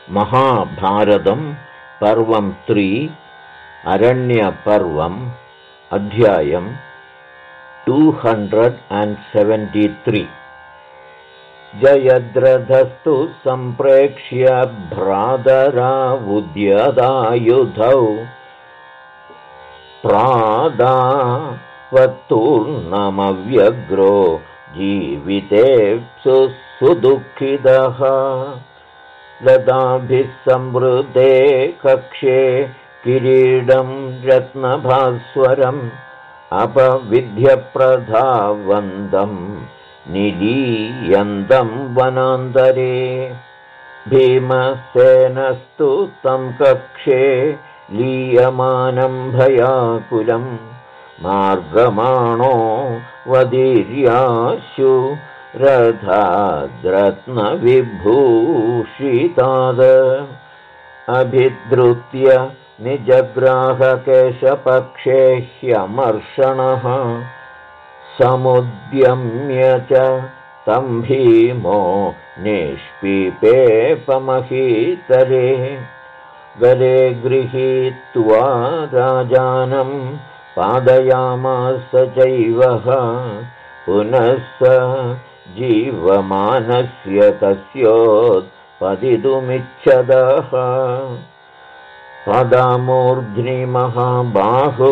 महाभारतं पर्वं 3 अरण्यपर्वम् अध्यायम् 273 जयद्रथस्तु सम्प्रेक्ष्य भ्रातरावुद्यदायुधौ प्रादावत्तूर्णमव्यग्रो जीवितेप्सु सुदुःखितः लताभिः संवृते कक्षे किरीडं रत्नभास्वरम् अपविध्यप्रधावन्दं निलीयन्तं वनान्तरे भीमसेनस्तु तं कक्षे लीयमानं भयाकुलं मार्गमाणो वदीर्याशु रथाद्रत्नविभूषिताद अभिद्रुत्य निजग्राहकेशपक्षे ह्यमर्षणः समुद्यम्य च तं भीमो निष्पिपेपमहीतरे गले गृहीत्वा राजानं पादयामास चैवः पुनः स जीवमानस्य तस्योत्पतितुमिच्छदः पदामूर्ध्नि महाबाहु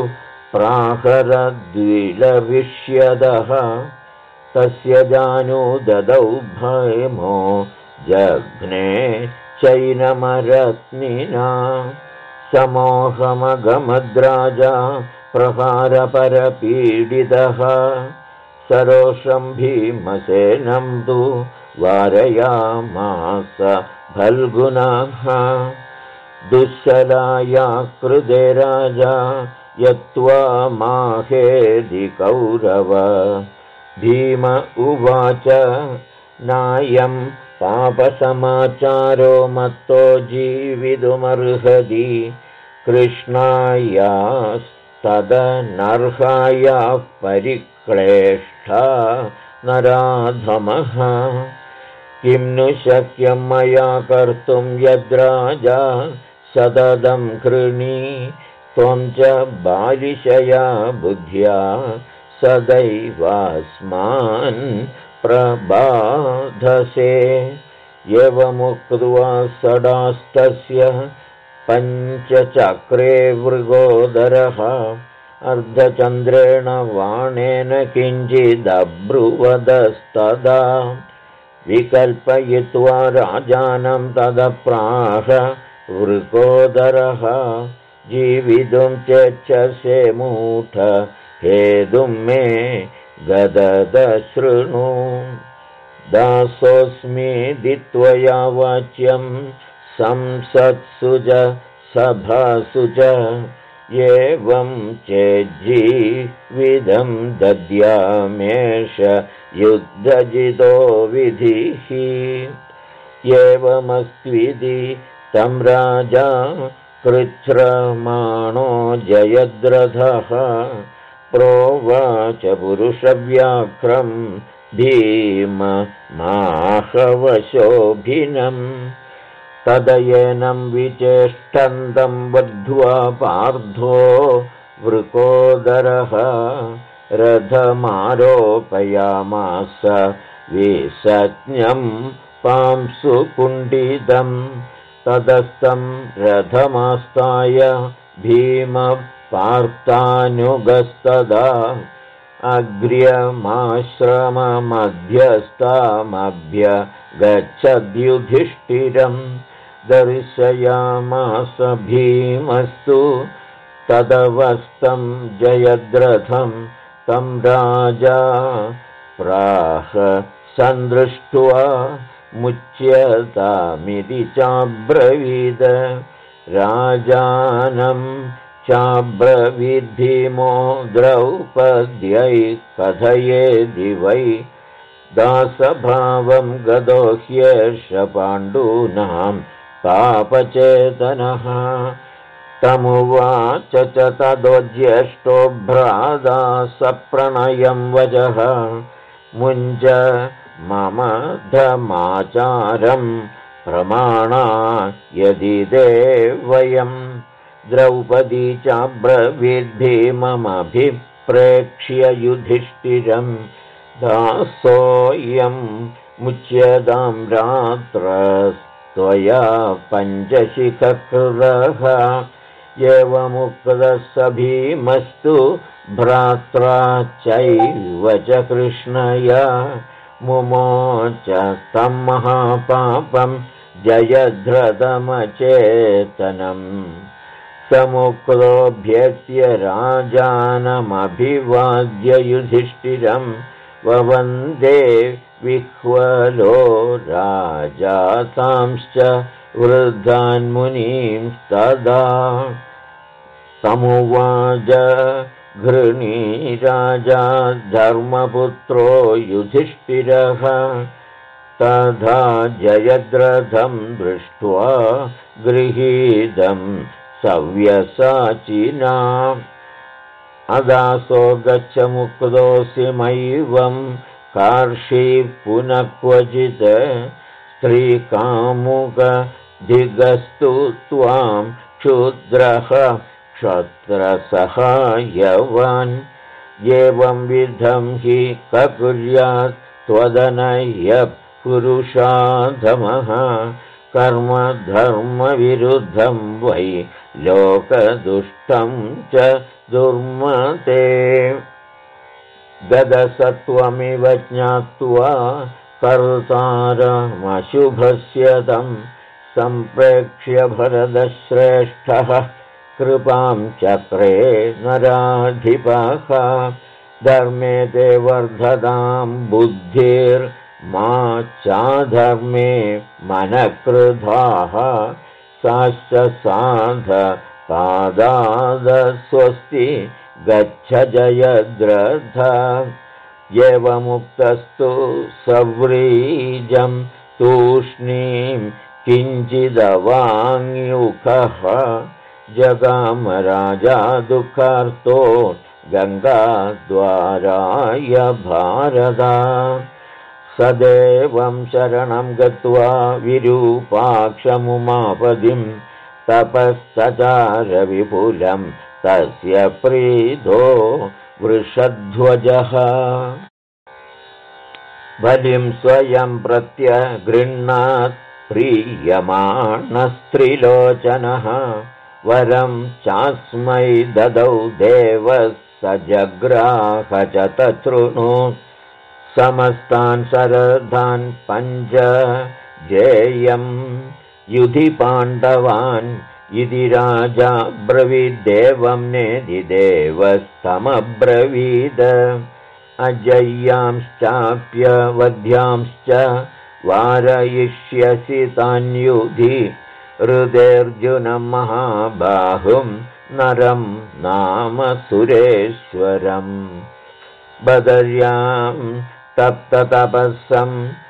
प्राहरद्विलविष्यदः तस्य जानू ददौ भैमो जघ्ने चैनमरत्निना समोहमगमद्राजा प्रहारपरपीडितः सरोषं भीमसेनं तु वारयामास फल्गुनः दुःशलाया कृते राजा यत्त्वा माहेदि कौरव भीम उवाच नायं पापसमाचारो मत्तो जीवितुमर्हति कृष्णायास्तदनर्हायाः परिक्लेष्टा नराधमः किं नु शक्यं मया कर्तुं यद्राजा सततं कृणी त्वं च बालिशया बुद्ध्या सदैवास्मान् प्रबाधसे एवमुक्त्वा सडास्तस्य पञ्चचक्रे मृगोदरः अर्धचन्द्रेण वाणेन किञ्चिदब्रुवदस्तदा विकल्पयित्वा राजानं तदप्राह वृकोदरः जीवितुं चेच्छसे मूढ हेतुं मे गददशृणु दासोऽस्मीति त्वया वाच्यं संसत्सु च सभासु च एवं चेज्जीविदं दद्यामेष युद्धजितो विधिः एवमस्त्विति तं राजा कृच्छ्रमाणो जयद्रथः प्रोवाच पुरुषव्याघ्रं भीममाहवशोभिनं तदयेनं विचेष्टन्तं बद्ध्वा पार्थो वृकोदरः रथमारोपयामास विसज्ञं पांसुकुण्डितं ततस्तं रथमास्ताय भीमपार्तानुगस्तदा अग्र्यमाश्रममध्यस्थामभ्यगच्छद्युधिष्ठिरं दर्शयामास भीमस्तु तदवस्थं जयद्रथं तं राजा प्राह सन्दृष्ट्वा मुच्यतामिति चाब्रवीद राजानं चाब्रवीद्भीमो द्रौपद्यै कथयेदि वै दासभावं गदो ह्येष पाण्डूनां पापचेतनः तमुवाच च तदो ज्येष्ठो भ्राता सप्रणयं वचः मुञ्च मम धमाचारं प्रमाणा यदि ते वयम् द्रौपदी चाब्रवीद्भीममभिप्रेक्ष्य युधिष्ठिरम् दासोऽयं मुच्यतां रात्रस्त्वया पञ्चशिखकृतः एवमुक्तः स भीमस्तु भ्रात्रा चैव च कृष्णया मुमोच तं महापापं जयद्रथमचेतनम् समुक्तोऽभ्यस्य राजानमभिवाद्य युधिष्ठिरम् ववन्दे विह्वलो राजा तांश्च वृद्धान्मुनींस्तदा तमुवाच घृणीराजा धर्मपुत्रो युधिष्ठिरः तथा जयद्रथं दृष्ट्वा गृहीतं सव्यसाचिना अदासो गच्छ मुक्तोऽसि मयिवं कार्षी पुनः क्वचित् स्त्रीकामुकधिगस्तु त्वां क्षुद्रः क्षत्रसहायवान् एवं विधं हि ककुर्यात् त्वदनह्यः पुरुषाधमः कर्म धर्मविरुद्धं वै लोकदुष्टं च दुर्मते गदसत्वमिव ज्ञात्वा कर्तारमशुभस्य तं सम्प्रेक्ष्य भरतश्रेष्ठः कृपां चक्रे नराधिपः धर्मे ते वर्धतां बुद्धिर्मा चाधर्मे मनकृधाः साश्च साध पादादस्वस्ति गच्छ जयद्रथ एवमुक्तस्तु सव्रीजं तूष्णीं किञ्चिदवाङ्युखः जगामराजा दुःखार्तो गङ्गाद्वाराय भारदा सदेवं शरणं गत्वा विरूपाक्षमुमापदिं तपस्तचार विपुलं तस्य प्रीतो वृषध्वजः बलिं स्वयं प्रत्यगृह्णात् प्रीयमाणस्त्रिलोचनः वरं चास्मै ददौ देवः स जग्राह च तच्छृणु समस्तान् शरदान् पञ्च जेयं युधि पाण्डवान् इति राजा ब्रवीद्देवं नेदि देवस्तमब्रवीद अजय्यांश्चाप्यवध्यांश्च वारयिष्यसि तान्युधि हृदेऽर्जुनं महाबाहुं नरं नाम सुरेश्वरम् बदर्यां तप्ततपस्सं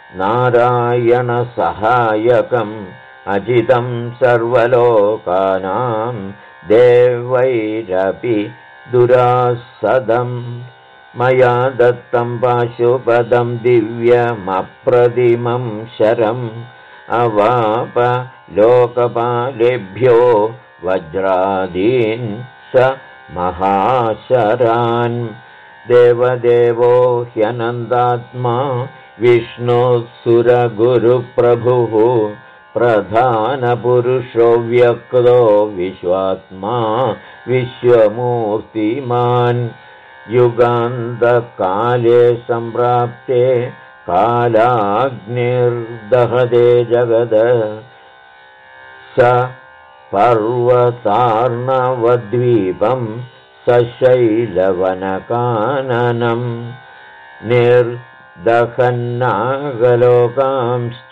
नारायणसहायकम् अजितं सर्वलोकानां देवैरपि दुरासदम् मया दत्तं पाशुपदं दिव्यमप्रतिमं शरम् अवाप लोकपालेभ्यो वज्रादीन् स महाशरान् देवदेवो ह्यनन्दात्मा विष्णुः सुरगुरुप्रभुः प्रधानपुरुषो व्यक्तो विश्वात्मा विश्वमूर्तिमान् युगान्तकाले सम्प्राप्ते कालाग्निर्दहते जगद स पर्वतार्णवद्वीपं सशैलवनकाननं निर्दहन्नागलोकांश्च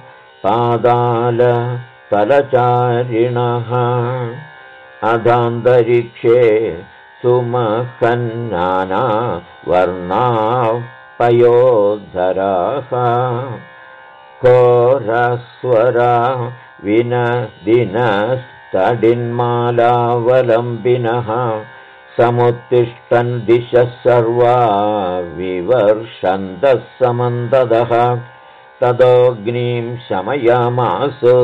पातालतलचारिणः अधान्तरिक्षे सुमहन्नाना वर्णाः पयोधराः घोरस्वरा विनदिनस्तडिन्मालावलम्बिनः समुत्तिष्ठन् दिशः सर्वा विवर्षन्तः समन्ततः तदोऽग्निं शमयामासु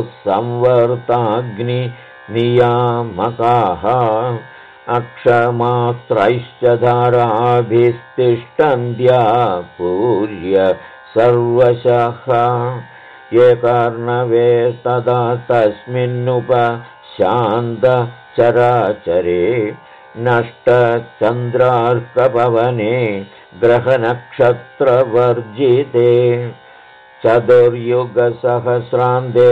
संवर्ताग्निनियामकाः अक्षमास्त्रैश्च धाराभिस्तिष्ठन्त्या पूर्य सर्वशः ये कर्णवे तदा तस्मिन्नुपशान्तचराचरे नष्टचन्द्रार्कपवने ग्रहनक्षत्रवर्जिते चतुर्युगसहस्रान्ते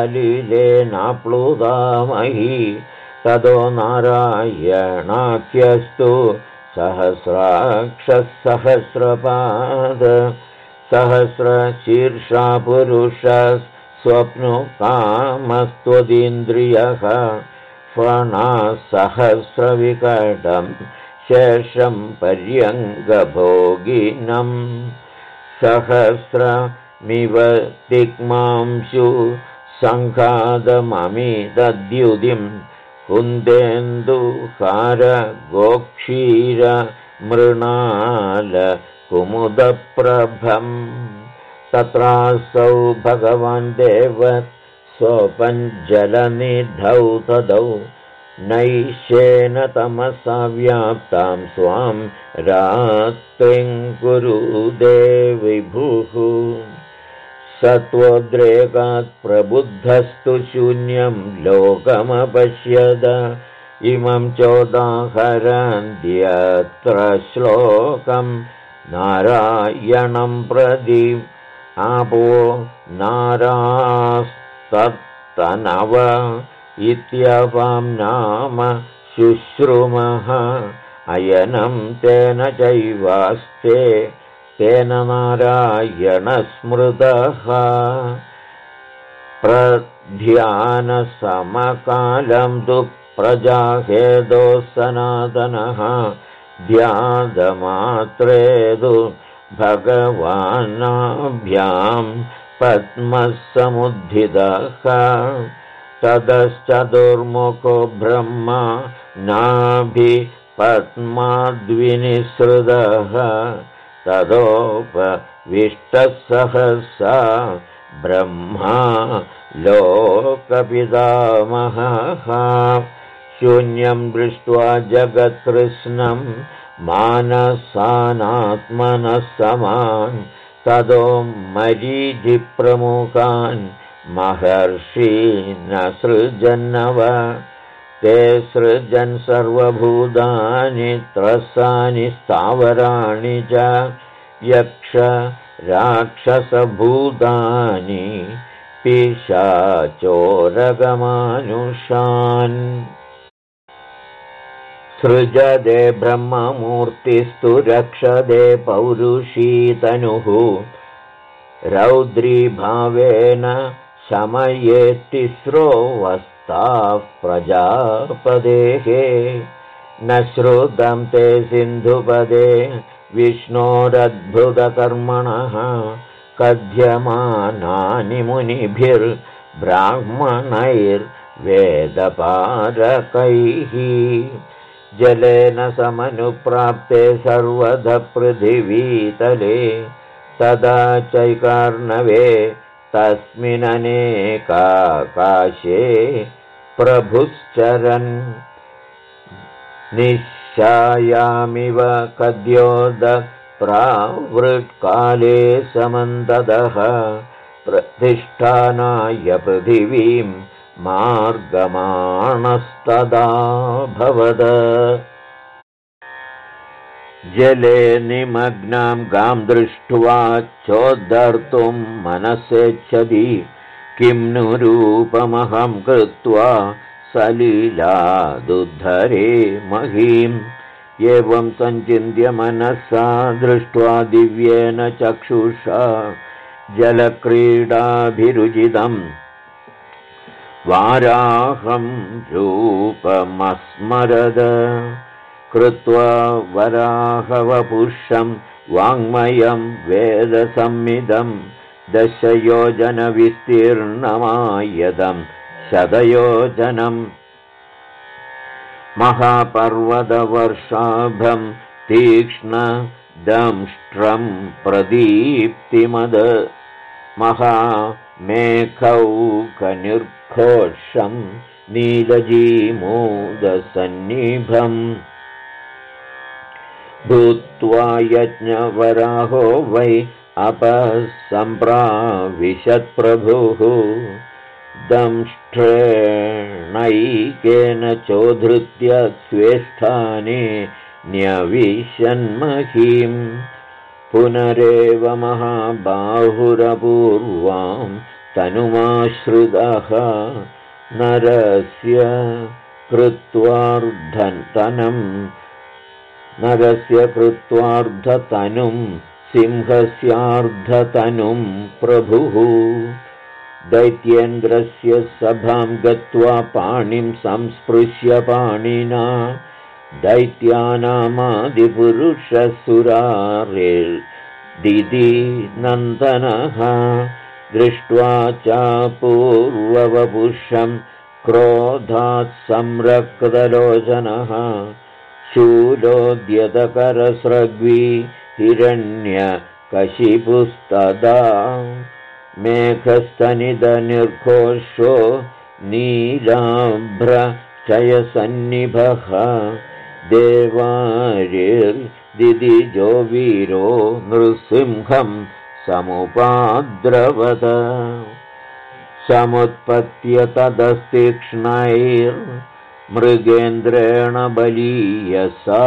सलिलेनाप्लुतामही ततो नारायणाख्यस्तु सहस्राक्षः सहस्रपाद सहस्रशीर्षा पुरुषः स्वप्नुकामस्त्वदिन्द्रियः फणासहस्रविकटं शेषं पर्यङ्गभोगिनम् सहस्रमिव तिग्मांशु सङ्घातममिदद्युतिं कुन्देन्दुहारगोक्षीरमृणाल कुमुदप्रभम् तत्रासौ भगवान् देव स्वपञ्जलनिधौ तदौ नैशेन तमसा व्याप्तां स्वां रात्रिं कुरुदे विभुः सत्वोद्रेकात् प्रबुद्धस्तु शून्यं लोकमपश्यद इमं चोदाहरन्त्यत्र श्लोकं नारायणं प्रति आपो नारास्तत्तनव इत्यवां नाम शुश्रुमः अयनं तेन चैवास्ते तेन नारायणस्मृतः प्रध्यानसमकालं तु प्रजाहेदो सनातनः ध्यानमात्रे तु भगवानाभ्यां पद्मः समुद्धितः ततश्चतुर्मुखो ब्रह्मा नाभिपद्माद्विनिसृतः ततोपविष्टः सहसा ब्रह्मा लोकपितामहः शून्यं दृष्ट्वा जगत्कृष्णं मानसानात्मनः समान् ततो मरीचिप्रमुखान् महर्षीन् सृजन्नव ते सृजन् सर्वभूतानि त्रसानि स्थावराणि च यक्ष राक्षसभूतानि पिशाचोरगमानुषान् सृजदे ब्रह्ममूर्तिस्तु रक्षदे पौरुषीतनुः रौद्रीभावेन शमये तिस्रो वस्ताः प्रजापदेः न श्रुतं ते सिन्धुपदे विष्णोरद्भुतकर्मणः कथ्यमानानि मुनिभिर्ब्राह्मणैर्वेदपारकैः जलेन समनुप्राप्ते सर्वदा पृथिवीतले तदा चैकार्णवे तस्मिन्नेकाकाशे प्रभुश्चरन् निश्चायामिव कद्योदप्रावृत्काले समन्ततः प्रतिष्ठानाय पृथिवीं मार्गमाणस्तदा भवद जले निमग्नां गां दृष्ट्वा चोद्धर्तुं मनसेच्छति किं नु रूपमहं कृत्वा सलीलादुद्धरे महीम् एवं सञ्चिन्त्य मनसा दृष्ट्वा दिव्येन चक्षुषा जलक्रीडाभिरुचितं वाराहं रूपमस्मरद कृत्वा वराहवपुषं वाङ्मयं वेदसंमिदं दशयोजनविस्तीर्णमायतं शतयोजनं महापर्वतवर्षाभं तीक्ष्णदंष्ट्रं प्रदीप्तिमद महामेखौकनिर्घोषं नीलजीमोदसन्निभम् भूत्वा यज्ञवराहो वै अपसम्प्राविशत्प्रभुः दंष्ट्रेणैकेन चोद्धृत्य स्वे स्थाने न्यविशन्महीं पुनरेव महाबाहुरपूर्वां तनुमाश्रितः नरस्य कृत्वार्धतनुं सिंहस्यार्धतनुं प्रभुः दैत्येन्द्रस्य सभां गत्वा पाणिं संस्पृश्य पाणिना दैत्यानामादिपुरुषसुरारेर्दिति नन्दनः दृष्ट्वा चापूर्ववपुषं क्रोधात् संरक्तलोचनः शूलोद्यतकरस्रग्वी हिरण्यकशिपुस्तदा मेघस्तनिदनिर्घोषो नीलाभ्रचयसन्निभः देवारिर्दिदिजो वीरो नृसिंहं समुपाद्रवत समुत्पत्य तदस्तीक्ष्णैर्मृगेन्द्रेण बलीयसा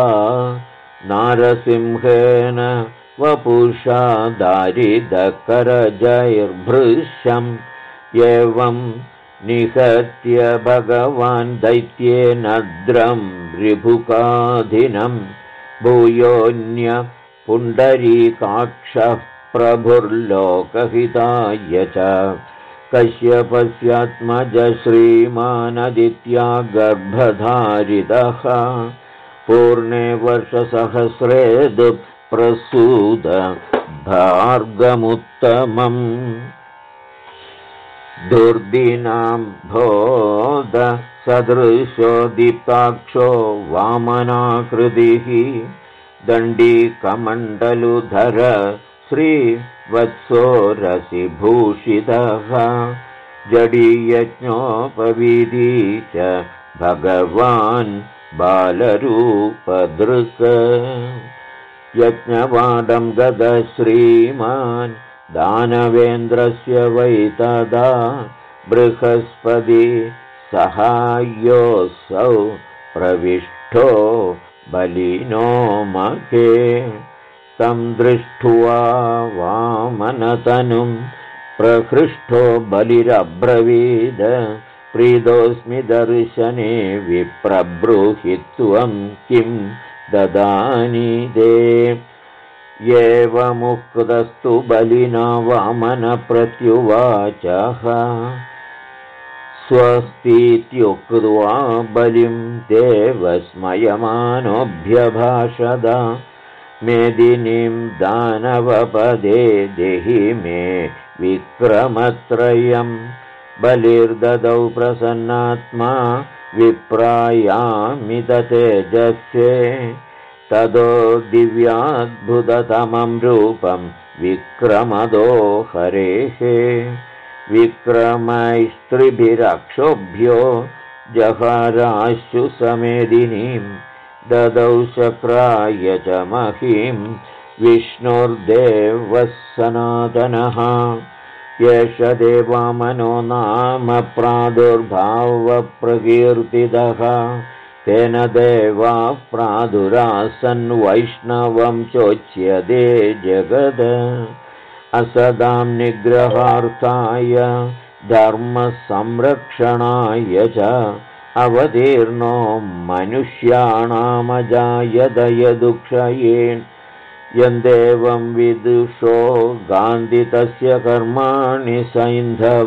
नारसिंहेन वपुषा दारिदकरजैर्भृशम् एवं निहत्य भगवान् दैत्येनद्रं रिभुकाधिनं भूयोऽन्य पुण्डरीकाक्षः प्रभुर्लोकहिताय च कश्यपस्यात्मज श्रीमानदित्यागर्भधारितः पूर्णे वर्षसहस्रे प्रसूद भार्गमुत्तमम् दुर्दिनां बोध सदृशो दीप्ताक्षो वामनाकृतिः दण्डीकमण्डलुधर श्रीवत्सो रसिभूषितः जडीयज्ञोपवीदी च भगवान् बालरूपदृक् यज्ञवाडं गद श्रीमान् दानवेन्द्रस्य वै तदा बृहस्पति सहायोऽसौ प्रविष्टो बलिनो मखे तं दृष्ट्वा वामनतनुं प्रहृष्टो बलिरब्रवीद प्रीतोऽस्मि दर्शने विप्रब्रूहित्वं किं ददानि ते एवमुक्तस्तु बलिना वामनप्रत्युवाचः स्वस्तीत्युक्त्वा बलिं देवस्मयमानोऽभ्यभाषद मेदिनीं दानवपदे देहि मे विक्रमत्रयम् बलिर्ददौ प्रसन्नात्मा विप्रायामिततेजस्ये तदो दिव्याद्भुततमं रूपं विक्रमदो हरेः विक्रमैस्त्रिभिरक्षोभ्यो जहाराशु समेदिनीं ददौ शक्राय च महीं विष्णुर्देवः सनातनः एष देवामनो नाम प्रादुर्भावप्रकीर्तितः तेन देवाः प्रादुरासन् वैष्णवं चोच्यते जगद असदां निग्रहार्थाय धर्मसंरक्षणाय च अवतीर्णो मनुष्याणामजायत यदुक्षये यन्देवं विदुषो गान्धितस्य कर्माणि सैन्धव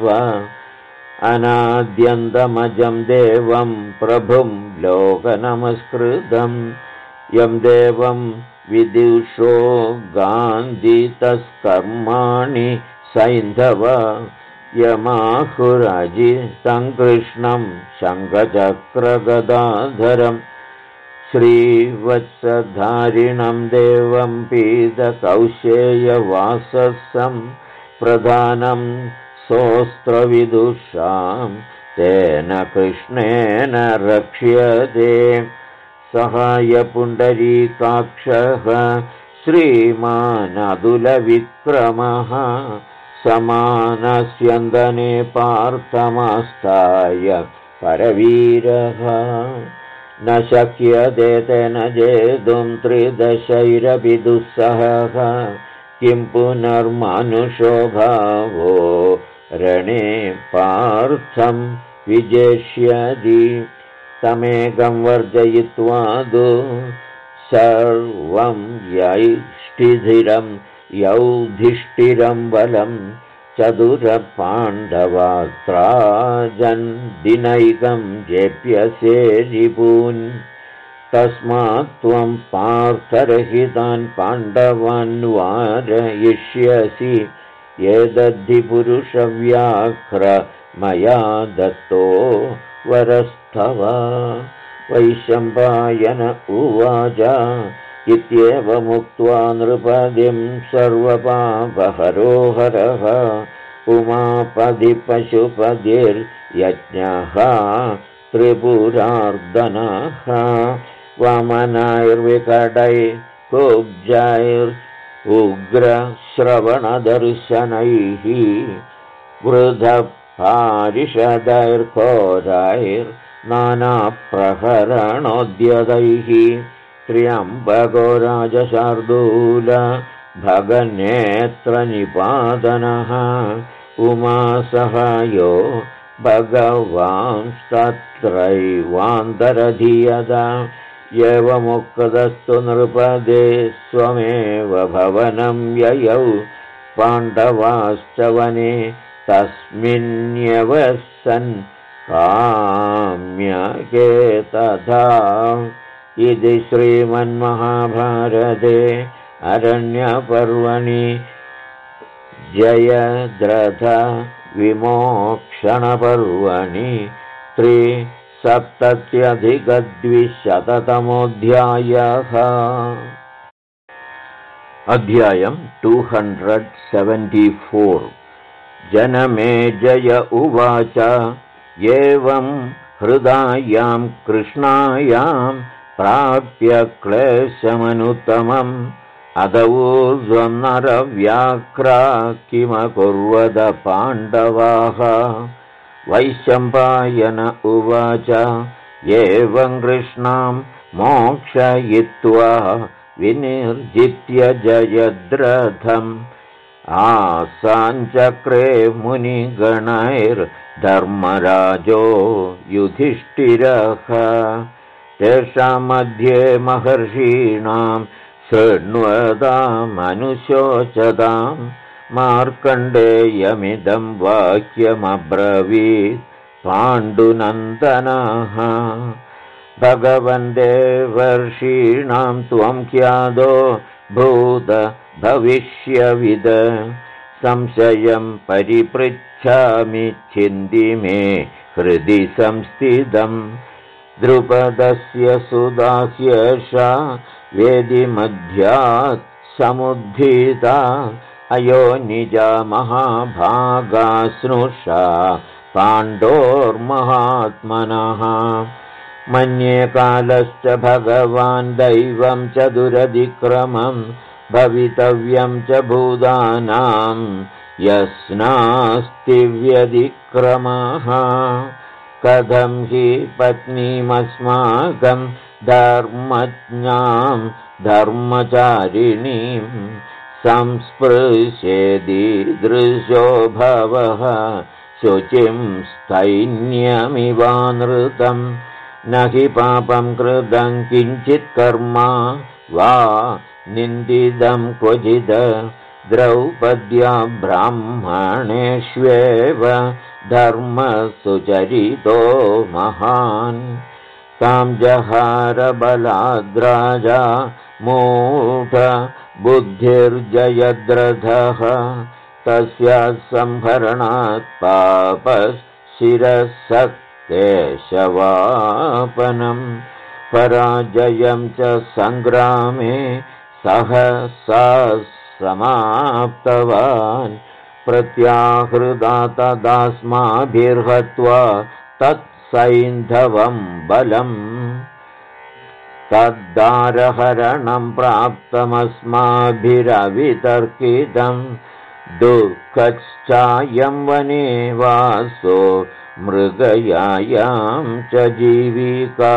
अनाद्यन्तमजं देवं प्रभुं लोकनमस्कृतं यं देवं विदुषो गान्धितस्कर्माणि सैन्धव यमाहुरजितं कृष्णं शङ्खचक्रगदाधरम् श्रीवत्सधारिणं देवं पीतकौशेयवाससं प्रधानं सोऽस्त्रविदुषां तेन कृष्णेन रक्ष्यते सहायपुण्डरीकाक्षः श्रीमानदुलविक्रमः समानस्यन्दने पार्थमास्ताय परवीरः न शक्यते तेन जेतुं त्रिदशैरपि दुस्सहः किं पुनर्मानुषो भावो रणे पार्थं विजेष्यति तमेकं वर्जयित्वा सर्वं यौधिष्ठिरं बलं चतुरपाण्डवास्त्राजन् दिनैकं जेप्यसे रिपून् तस्मात् त्वं पार्थरहितान् पाण्डवान् वारयिष्यसि एतद्धि पुरुषव्याघ्र मया दत्तो वरस्तव वैशम्पायन उवाच इत्येवमुक्त्वा नृपतिं सर्वपापहरो हरः उमापतिपशुपतिर्यज्ञः त्रिपुरार्दनः वामनैर्विकटैर्कुब्जैरुग्रश्रवणदर्शनैः वृद्धपारिषदैर्घोरैर्नानाप्रहरणोद्यतैः त्र्यम्बको राजशार्दूल भगनेत्रनिपातनः उमासहायो भगवांस्तत्रैवान्तरधीयता एवमुक्तस्तु नृपदे स्वमेव भवनं ययौ पाण्डवाश्च वने तस्मिन्यवसन् काम्यके तथा इति श्रीमन्महाभारते अरण्यपर्वणि जयद्रथ विमोक्षणपर्वणि 370-200तमोऽध्यायः। अध्यायं 274। जनमेजय उवाच एवं हृदायां कृष्णायां प्राप्य क्लेशमनुत्तमम् अदऊर्ध्वं नरव्याघ्रा किमकुर्वद पाण्डवाः। वैशम्पायन उवाच एवं कृष्णां मोक्षयित्वा विनिर्जित्य जयद्रथम् आसाञ्चक्रे मुनिगणैर्धर्मराजो युधिष्ठिरः तेषां मध्ये महर्षीणां शृण्वतामनुशोचतां मार्कण्डेयमिदं वाक्यमब्रवीत् पाण्डुनन्दनः भगवन् देवर्षीणां त्वं ख्यातो भूत भविष्यविद संशयं परिपृच्छामि छिन्ति मे हृदि संस्थितम् द्रुपदस्य सुदास्येषा वेदिमध्यात् समुद्धिता अयो निजा महाभागा स्नुषा पाण्डोर्महात्मनः मन्ये कालश्च भगवान् दैवं च दुरधिक्रमं भवितव्यं च भूतानां यस्नास्ति व्यधिक्रमः कथं हि पत्नीमस्माकं धर्मज्ञां धर्मचारिणीं संस्पृशेदीदृशो भवः शुचिं स्थैन्यमिवानृतं न हि पापं कृतं किञ्चित् कर्म वा निन्दितं क्वचित् द्रौपद्या ब्राह्मणेष्वेव धर्मसुचरितो महान् तां जहारबलाद्राजा मूढ बुद्धिर्जयद्रथः तस्याः संहरणात् पापशिरःकेशवापनं पराजयं च सङ्ग्रामे सहसा समाप्तवान् प्रत्याहृदा तदास्माभिर्हत्वा तत्सैन्धवं बलम् तद्दारहरणं प्राप्तमस्माभिरवितर्कितं दुःखश्चायं वने वासो मृगयायां च जीविका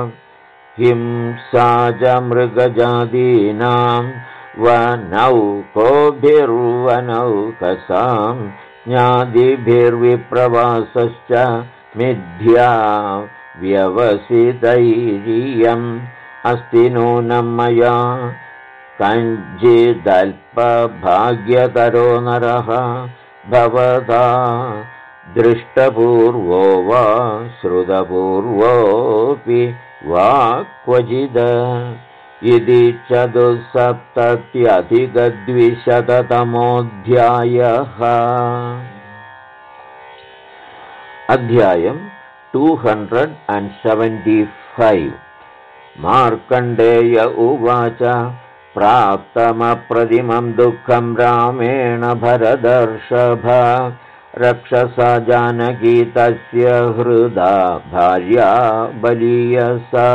हिंसा च मृगजातीनां वनौकोभिर्वनौकसां ज्ञादिभिर्विप्रवासश्च मिथ्या व्यवसितैर्यम् अस्ति नूनं मया कञ्चिदल्पभाग्यतरो नरः भवता दृष्टपूर्वो वा श्रुतपूर्वोऽपि वा क्वचिद इति 470-200तमोऽध्यायः। अध्यायम् 275। मार्कण्डेय उवाच प्राप्तमप्रतिमं दुःखं रामेण भरतर्षभ रक्षसा जानकी तस्य हृदा भार्या बलीयसा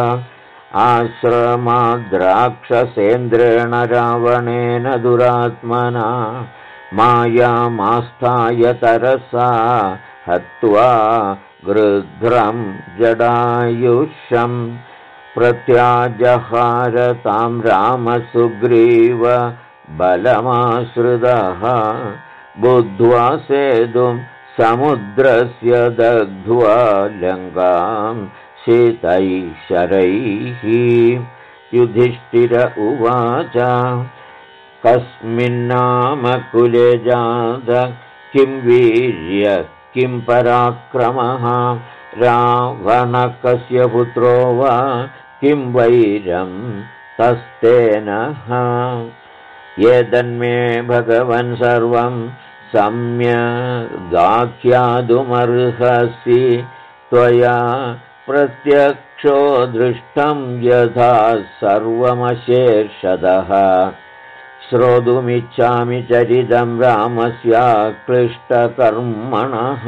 आश्रमाद्राक्षसेन्द्रेण रावणेन दुरात्मना मायामास्थाय तरसा हत्वा गृध्रं जडायुषम् प्रत्याजहार तां रामसुग्रीव बलमाश्रितः बुद्ध्वा सेतुं समुद्रस्य दग्ध्वा लङ्कां शीतैः शरैः। युधिष्ठिर उवाच कस्मिन्नाम कुले जात किं वीर्य किं पराक्रमः रावणः कस्य पुत्रो वा किं वैरं तस्तेनः एतन्मे भगवन् सर्वं सम्यगाख्यातुमर्हसि त्वया प्रत्यक्षो दृष्टं यथा सर्वमशेषतः श्रोतुमिच्छामि चरितं रामस्याक्लिष्टकर्मणः।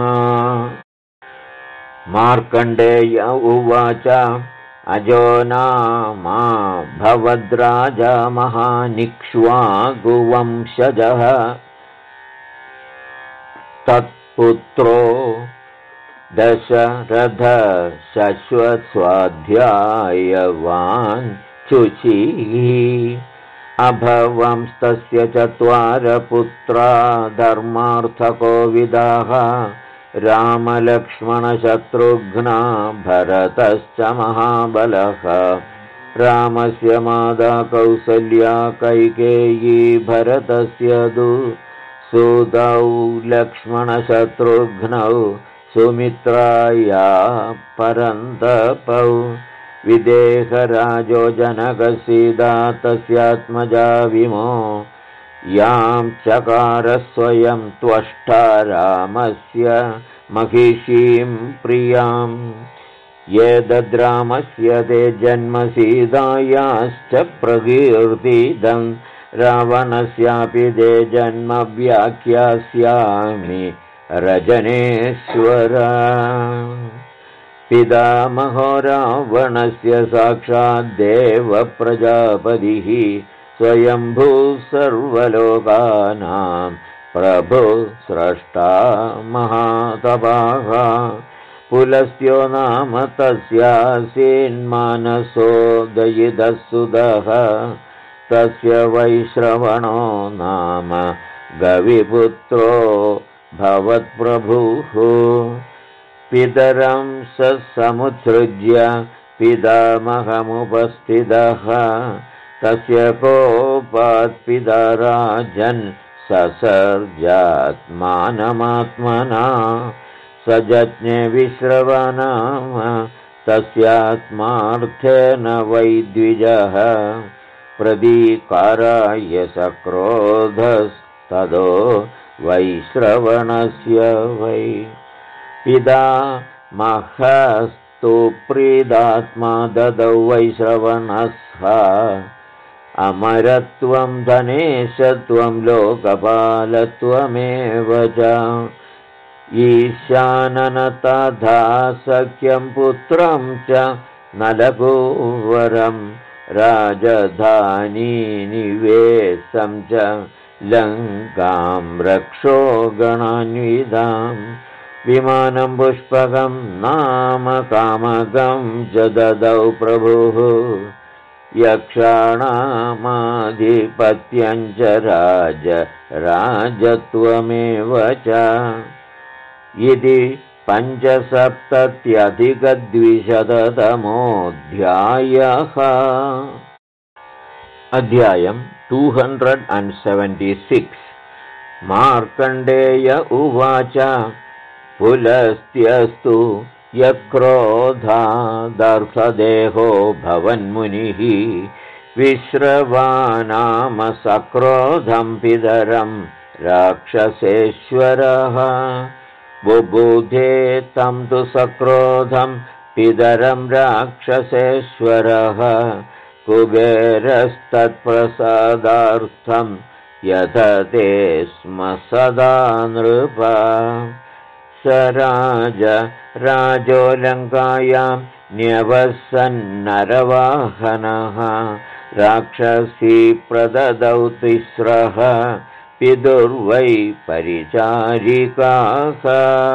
मार्कण्डेय उवाच अजो नामा भवद्राजा महानिक्ष्वाकुवंशजः तत्पुत्रो दशरथ शश्वत्स्वाध्यायवान् शुचिः अभवंस्तस्य 4 पुत्रा धर्मार्थकोविदाः रामलक्ष्मणशत्रुघ्ना भरतश्च महाबलः रामस्य माता कौसल्या कैकेयी भरतस्य सुतौ लक्ष्मणशत्रुघ्नौ सुमित्राया परन्तपौ विदेहराजो जनकसीता तस्यात्मजा विमो यां चकार स्वयं त्वष्टा रामस्य महिषीं प्रियाम् एतद्रामस्य ते जन्म सीतायाश्च प्रकीर्तितं रावणस्यापि ते जन्म व्याख्यास्यामि रजनेश्वर पितामहो रावणस्य साक्षाद्देव प्रजापतिः स्वयंभूः सर्वलोकानां प्रभु स्रष्टा महातपाः पुलस्त्यो नाम तस्यासीन्मानसोदयितः सुतः तस्य वैश्रवणो नाम गविपुत्रो भवत्प्रभुः पितरं स समुत्सृज्य पितामहमुपस्थितः तस्य कोपात् पितराजन् ससर्जात्मानमात्मना स जज्ञे विश्रवनाम तस्यात्मार्थेन वैद्विजः प्रतीकाराय सक्रोधस्तदो वैश्रवणस्य वै पितामहस्तु प्रीदात्मा ददौ वैश्रवणः अमरत्वं धनेशत्वं लोकपालत्वमेव च ईशाननतथा सख्यं पुत्रं च नलकुवरं राजधानीनिवेशं च लङ्कां रक्षो गणान्वितां विमानं पुष्पकं नाम कामकं च ददौ प्रभुः यक्षाणामाधिपत्यं च राजत्वमेव च इति 5,276 अध्यायं 276 मार्कण्डेय उवाच पुलस्त्यस्तु यक्रोधादर्थदेहो भवन्मुनिः विश्रवानाम सक्रोधं पितरं राक्षसेश्वरः बुबुधे तं तु सक्रोधं पितरं राक्षसेश्वरः कुबेरस्तत्प्रसादार्थं यतते स्म सदा नृप स राजोलङ्कायां न्यवसन्नरवाहनः राक्षसी प्रददौ तिस्रः पितुर्वै परिचारिकाः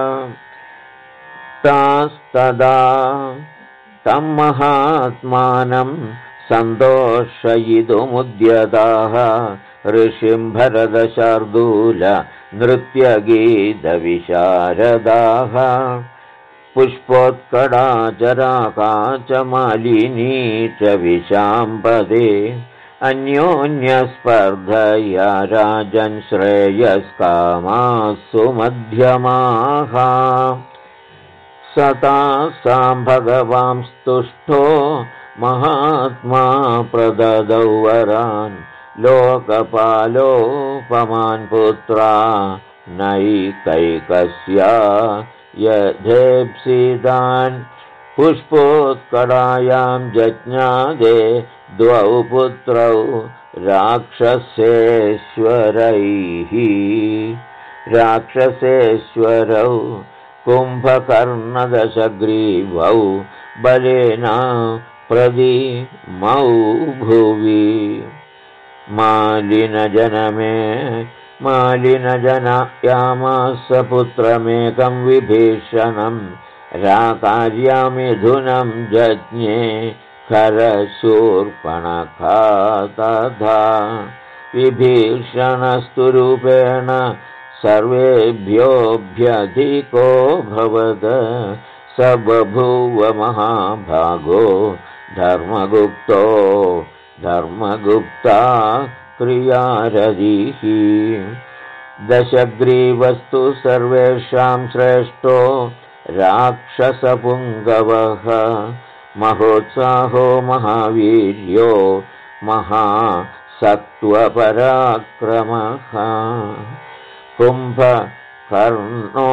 तास्तदा तं महात्मानं सन्तोषयितुमुद्यताः ऋषिं भरतशार्दूल नृत्यगीतविशारदाः पुष्पोत्कटा च राका च मालिनी च विशाम्पदे अन्योन्यस्पर्धया राजन् श्रेयस्कामाः सुमध्यमाः सतासां भगवां स्तुष्टो महात्मा प्रददौ वरान् लोकपालोपमान् पुत्रा नैकैकस्या यथेप्सितान् पुष्पोत्कटायां जज्ञादे द्वौ पुत्रौ राक्षसेश्वरौ कुम्भकर्णदशग्रीवौ बलेन प्रदिमौ भुवि मालिनजनायामास पुत्रमेकं विभीषणं राकार्यामिथुनं जज्ञे खरशूर्पणखा तथा विभीषणस्तु रूपेण सर्वेभ्योऽभ्यधिको भवद स बभूव महाभागो धर्मगुप्ता क्रियारदिः दशग्रीवस्तु सर्वेषां श्रेष्ठो राक्षसपुङ्गवः महोत्साहो महावीर्यो महासत्त्वपराक्रमः कुम्भकर्णो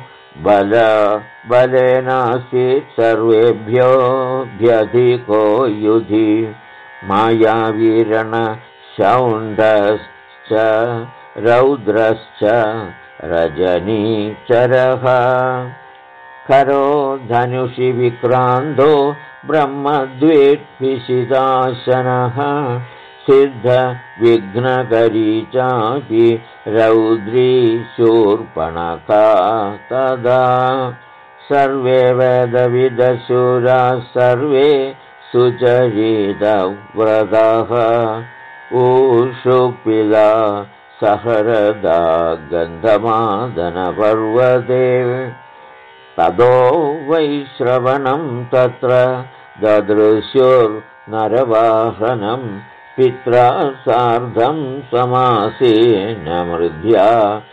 बलेनासीत् सर्वेभ्योऽभ्यधिको युधि मायावीरणशौण्डश्च रौद्रश्च रजनीचरः खरो धनुषि विक्रान्तो ब्रह्मद्विषिताशनः सिद्धविघ्नकरी चापि रौद्री शूर्पणखा तदा सर्वे वेदविदशूराः सर्वे सुचरितव्रताः ऊषुपिला सहरदा गन्धमादनपर्वते ततो वैश्रवणं तत्र ददृशुर्नरवाहनं पित्रा सार्धं समासेन मृध्या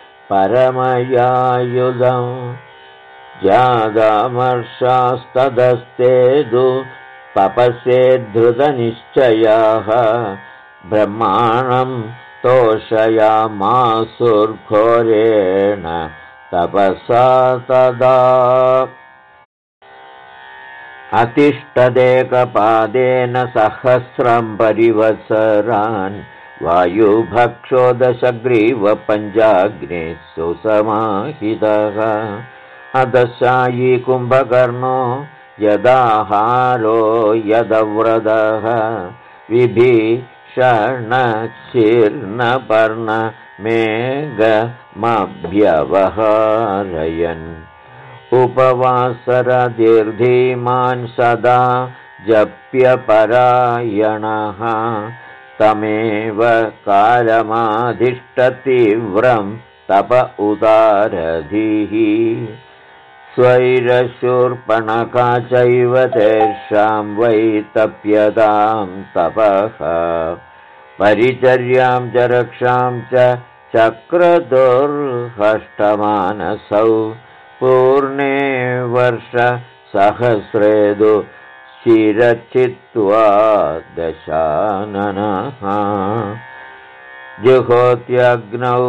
परमयायुधम् जादामर्षास्तदस्तेदु पपसे धृतनिश्चयाः ब्रह्माणं तोषयामासुर्घोरेण तपसा तदा अतिष्ठदेकपादेन सहस्रं परिवत्सरान् वायुभक्षो दशग्रीवपञ्चाग्ने सुसमाहितः अदशायी कुम्भकर्णो यदाहारो यदव्रतः विभीषणशीर्णपर्णमेघमभ्यवहारयन् उपवासरदीर्घीमान् सदा जप्यपरायणः तमेव कालमाधिष्ठतीव्रं तप उदारधिः स्वैरशूर्पणखा चैव तेषां वै तप्यतां तपः परिचर्यां च रक्षां च चक्रदुर्हष्टमानसौ पूर्णे वर्षसहस्रेदु शिरचित्वा दशाननः जुहोत्यग्नौ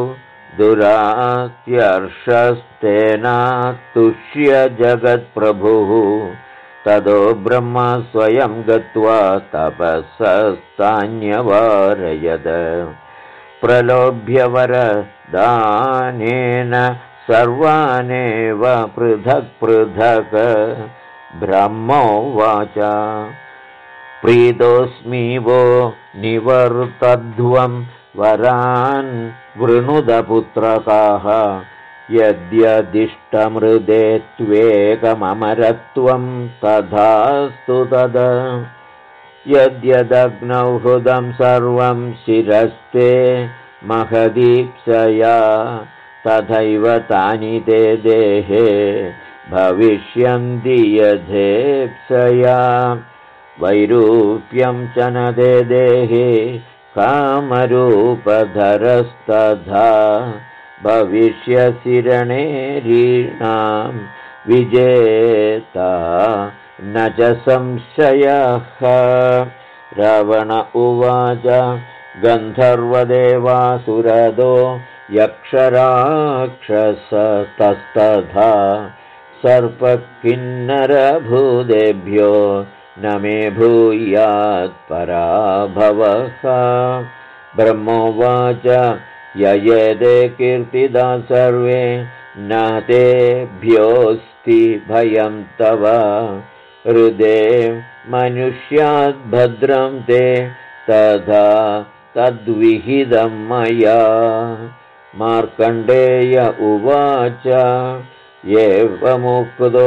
दुरात्यर्षस्तेनातुष्य जगत्प्रभुः ततो ब्रह्मा स्वयं गत्वा तपसस्तान्यवारयद प्रलोभ्य वरदानेन सर्वानेव पृथक् पृथक् ब्रह्मोवाच प्रीतोऽस्मि वो निवर्तध्वं वरान् वृणुदपुत्रकाः यद्यदिष्टमृदे त्वेकमरत्वं तथास्तु तद यद्यदग्नौ हृदं सर्वं शिरस्ते महदीप्सया तथैव तानि ते देहे भविष्यन्ति यथेप्सया वैरूप्यं च न ते देहे कामरूपधरस्तथा भविष्यसि रणेरीणां विजेता न च संशयः रावण उवाच गन्धर्वदेवासुरदो यक्षराक्षसतस्तथा सर्पकिन्नरभूदेभ्यो न मे भूयात्पराभवः ब्रह्मोवाच ययेते कीर्तिदा सर्वे न तेभ्योऽस्ति भयं तव हृदे मनुष्याद्भद्रं ते तथा तद्विहितं मया मार्कण्डेय उवाच एवमुक्तो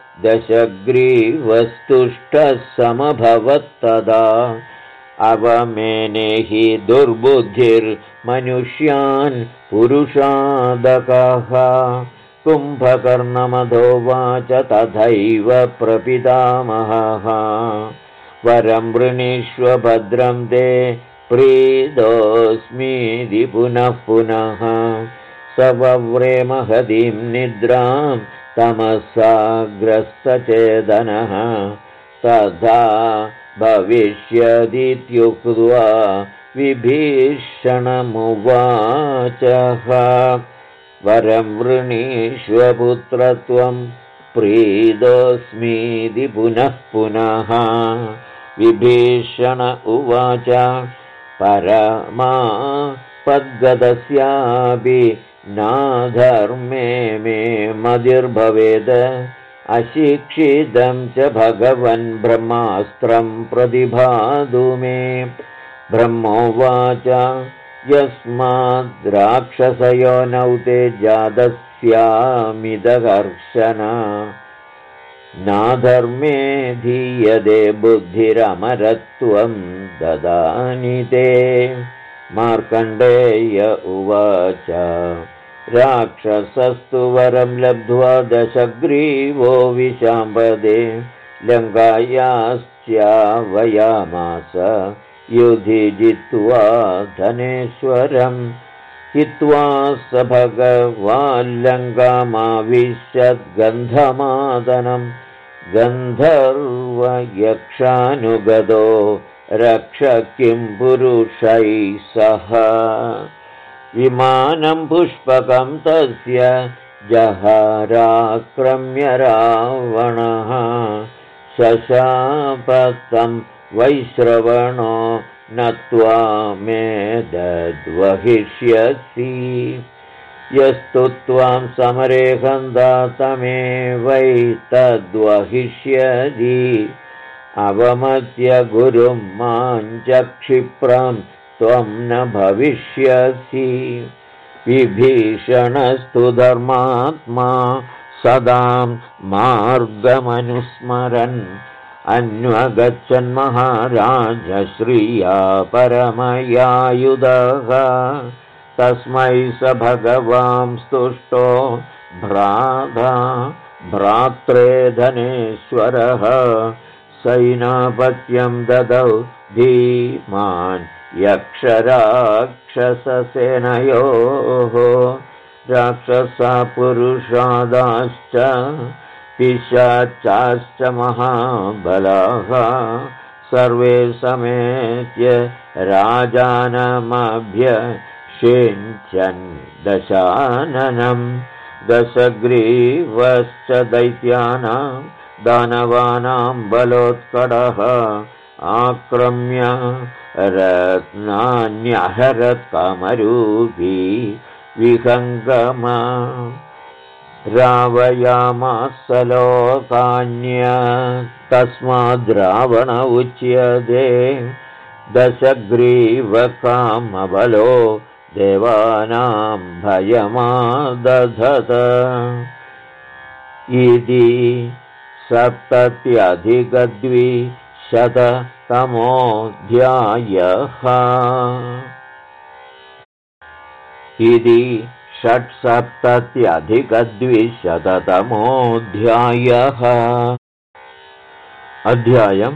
दशग्रीवस्तुष्टः समभवत्तदा अवमेने हि दुर्बुद्धिर्मनुष्यान् पुरुषादकः कुम्भकर्णमधोवाच तथैव प्रपितामहः वरं वृणीष्व भद्रं ते प्रीतोऽस्मीति पुनः पुनः स वव्रे महतीं निद्रां तमसाग्रस्तचेतनः तथा भविष्यदित्युक्त्वा विभीषणमुवाचः वरं वृणीष्व पुत्रत्वं प्रीतोऽस्मीति पुनः पुनः विभीषण उवाच परमा पद्गतस्यापि नाधर्मे मे मतिर्भवेद अशिक्षितं च भगवन् ब्रह्मास्त्रं प्रतिभातु मे ब्रह्मोवाच यस्माद्राक्षसयोनौ ते जातस्यामिदकर्षण नाधर्मे धीयते बुद्धिरमरत्वं ददानि ते मार्कण्डेय उवाच राक्षसस्तु वरं लब्ध्वा दशग्रीवो विशाम्पदे लङ्कायाश्चावयामास युधि जित्वा धनेश्वरं हित्वा स भगवाल्लङ्कामाविशद्गन्धमादनं गन्धर्वयक्षानुगतो रक्ष किं पुरुषैः सह विमानं पुष्पकं तस्य जहराक्रम्य रावणः शशापतं वैश्रवणो नत्वा मेदद्वहिष्यसि यस्तु त्वां समरे हन्ता तमेवैतद्वहिष्यति अवमत्य गुरुं मां च क्षिप्रं त्वं न भविष्यसि विभीषणस्तु धर्मात्मा सदां मार्गमनुस्मरन् अन्वगच्छन् महाराज श्रिया परमयायुधः तस्मै स भगवां स्तुष्टो भ्रात्रे धनेश्वरः सैनापत्यं ददौ धीमान् यक्षराक्षससेनयोः राक्षसा पुरुषादाश्च पिशाचाश्च महाबलाः सर्वे समेत्य राजानमभ्यषिञ्चन् दशाननं दशग्रीवश्च दैत्यानां दानवानां बलोत्कटः आक्रम्य रत्नान्यहरत् कामरूपी विहङ्गमा रावयामास लोकान्य तस्माद् रावण उच्यते दशग्रीवकामबलो देवानां भयमादधत इति सप्तत्यधिकद्विशततमोऽध्यायः इति 6सप्तत्यधिकद्विशततमोऽध्यायः अध्यायं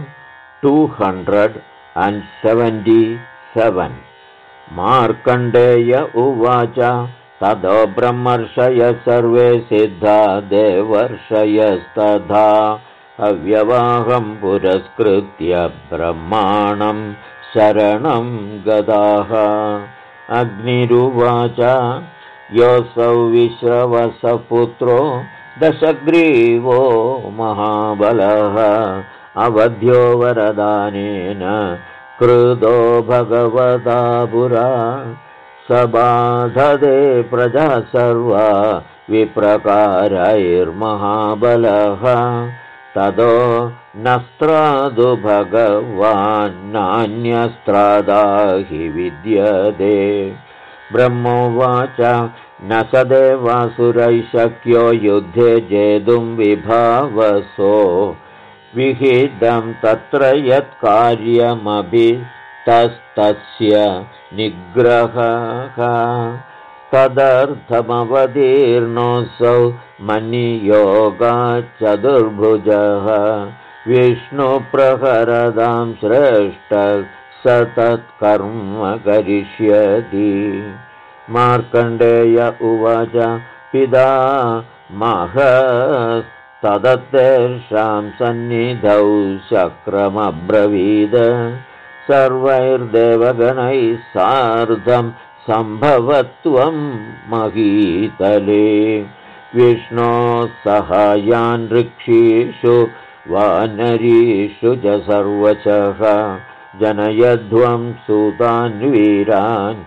277 मार्कण्डेय उवाच ततो ब्रह्मर्षय सर्वे सिद्धा देवर्षयस्तथा अव्यवाहं पुरस्कृत्य ब्रह्माणं शरणं गताः अग्निरुवाच योऽसौ विश्रवसपुत्रो दशग्रीवो महाबलः अवध्यो वरदानेन कृतो भगवता पुरा सबाधते प्रजा सर्वा विप्रकारैर्महाबलः ततो नस्त्रादु भगवान् नान्यस्त्रादा हि विद्यते ब्रह्मोवाच न स देवासुरैः शक्यो युद्धे जेतुं विभावसो विहितं तत्र यत्कार्यमभितस्तस्य निग्रहः तदर्थमवतीर्णोऽसौ मन्नियोगाच्चतुर्भुजः विष्णुप्रहरदां श्रेष्ठः स तत्कर्म करिष्यति मार्कण्डेय उवाच पिता महस्तदतेषां सन्निधौ शक्रमब्रवीद सर्वैर्देवगणैः सार्धं सम्भवत्वं महीतले विष्णोः सहायान् ऋक्षीषु वानरीषु च सर्वशः जनयध्वं सूतान् वीरान्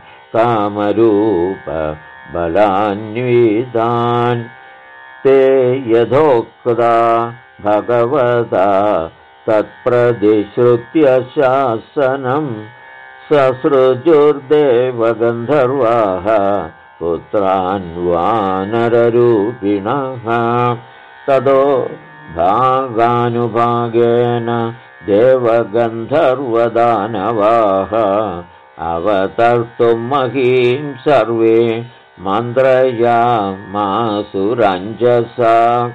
कामरूपबलान्वितान् ते यथोक्ता भगवता तत्प्रतिश्रुत्य शासनं ससृजुर्देवगन्धर्वाः पुत्रान् वानररूपिणः ततो भागानुभागेन देवगन्धर्वदानवाः अवतर्तुं महीं सर्वे मन्त्रयामासुरञ्जसा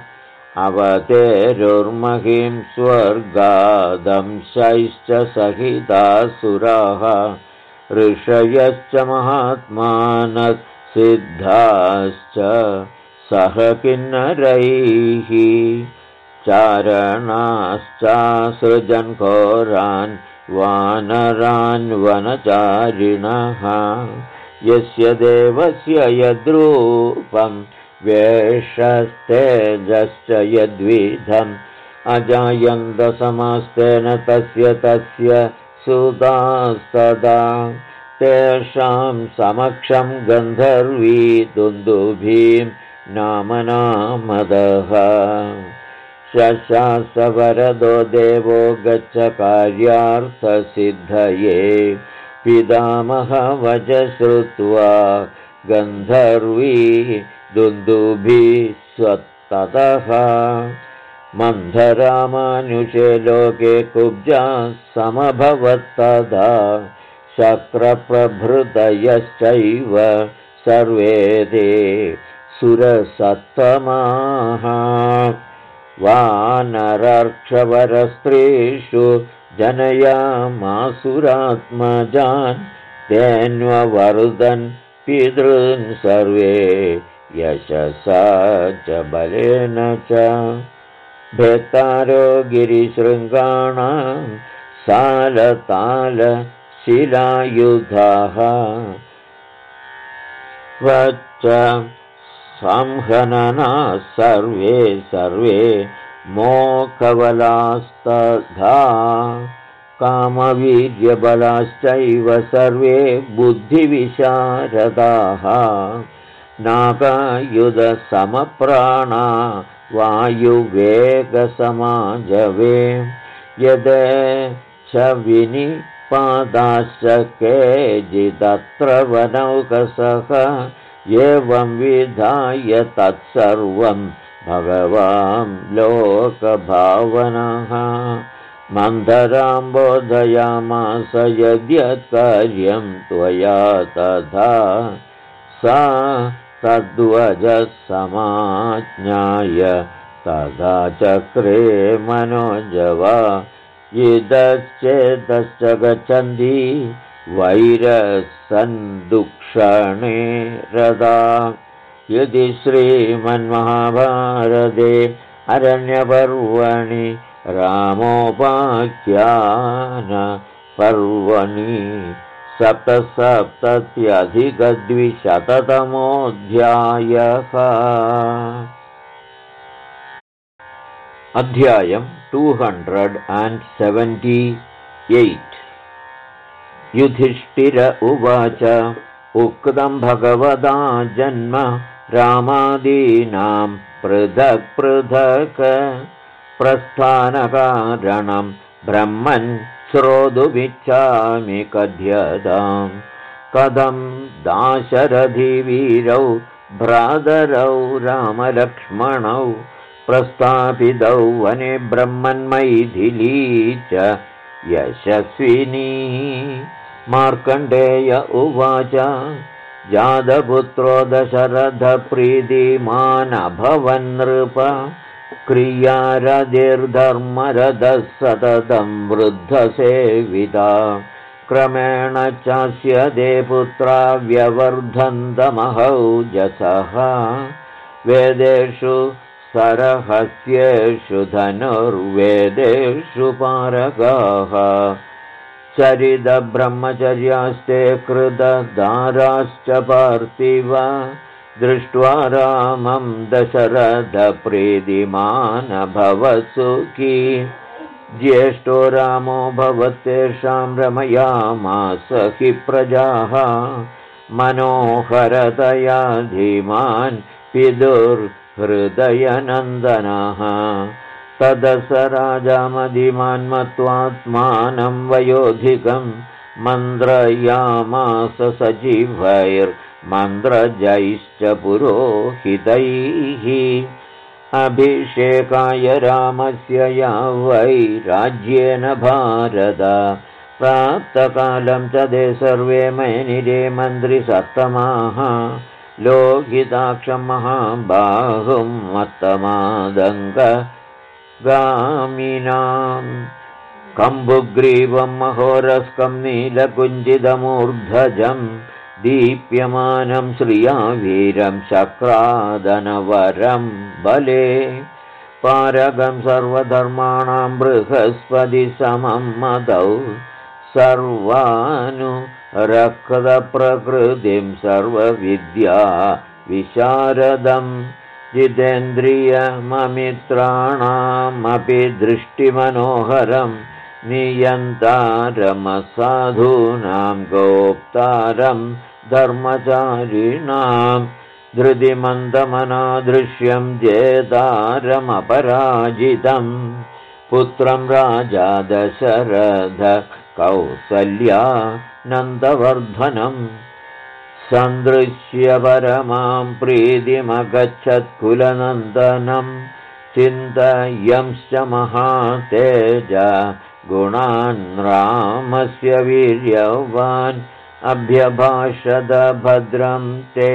अवतेरुर्महीं स्वर्गादंशैश्च सहितासुराः ऋषयश्च महात्मानः सिद्धाश्च सह किन्नरैः चारणाश्चासृजन् घोरान् वानरान् वनचारिणः यस्य देवस्य यद्रूपं वेषस्तेजश्च यद्विधं अजायन्तसमस्तेन तस्य सुतास्तदा तेषां समक्षं गन्धर्वी दुन्दुभीं नामनामदः शशासवरदो देवो गच्छ कार्यार्थसिद्धये पितामहवच श्रुत्वा गन्धर्वी दुन्दुभिः स्वत्ततः मन्थरामानुषे लोके कुब्जा समभवत्तदा शक्रप्रभृतयश्चैव सर्वे ते सुरसत्तमाः वानरर्क्षवरस्त्रीषु जनयामासुरात्मजान् तेन्ववर्धन् पितॄन् सर्वे यशसा च बलेन च भेत्तारो गिरिशृङ्गाणां सालतालशिलायुधाः वच्च संहननाः सर्वे मोकबलास्तथा कामवीर्यबलाश्चैव सर्वे बुद्धिविशारदाः नागायुधसमप्राणा वायुवेगसमाजवे यदेच विनिपादाश्च केचिदत्र वनौकसः एवं विधाय तत्सर्वं भगवान् लोकभावनः मन्थरां बोधयामास यद्यत्कार्यं त्वया तथा सा तद्वजसमाज्ञाय तदा चक्रे मनोजवा इदश्चेदश्च गच्छन्ति वैरसन्दुक्षणे रदा यदि श्रीमन्महाभारते अरण्यपर्वणि रामोपाख्यानपर्वणि सप्तसप्तत्यधिकद्विशततमोऽध्यायः। अध्यायं 278। युधिष्ठिर उवाच उक्तं भगवता जन्म रामादीनां पृथक् पृथक् प्रस्थानकारणं ब्रह्मन् श्रोतुमिच्छामि कथ्यतां कथं दाशरथिवीरौ भ्रातरौ रामलक्ष्मणौ प्रस्थापितौ वने ब्रह्मन्मैथिली च यशस्विनी। मार्कण्डेय उवाच जातपुत्रो दशरथप्रीतिमानभवन्नृप क्रियारधिर्धर्मरथः सततं वृद्धसेविता क्रमेण चास्यते पुत्रा व्यवर्धन्तमहौजसः वेदेषु सरहस्येषु धनुर्वेदेषु पारगाः चरितब्रह्मचर्यास्ते कृतदाराश्च पार्थिव दृष्ट्वा रामं दशरथप्रीतिमान् सुखी ज्येष्ठो रामो भवत्तेषां रमयामास हि प्रजाः मनोहरतया धीमान् पितुर्हृदयनन्दनः तदस राजामधिमान् मत्वात्मानं वयोधिकं मन्त्रयामास सचिवैर्मन्त्रजैश्च पुरोहितैः अभिषेकाय रामस्य या वै राज्येन भारत प्राप्तकालं च ते सर्वे मैनिरे मन्त्रिसत्तमाः लोहिताक्षं महाबाहुं मत्तमादङ्गगामिनां कम्बुग्रीवं महोरस्कं नीलकुञ्जितमूर्धजं दीप्यमानं श्रिया वीरं शक्रादनवरं बले पारगं सर्वधर्माणां बृहस्पतिसमं मदौ सर्वानुरक्तप्रकृतिं सर्वविद्या विशारदं जितेन्द्रियममित्राणामपि दृष्टिमनोहरं नियन्तारमसाधूनां गोप्तारं धर्मचारिणां धृतिमन्दमनादृश्यं जेतारमपराजितं पुत्रं राजा दशरथ कौसल्या नन्दवर्धनं सन्दृश्य परमां प्रीतिमगच्छत्कुलनन्दनं चिन्तयंश्च महातेज गुणान् रामस्य वीर्यवान् अभ्यभाषद भद्रं ते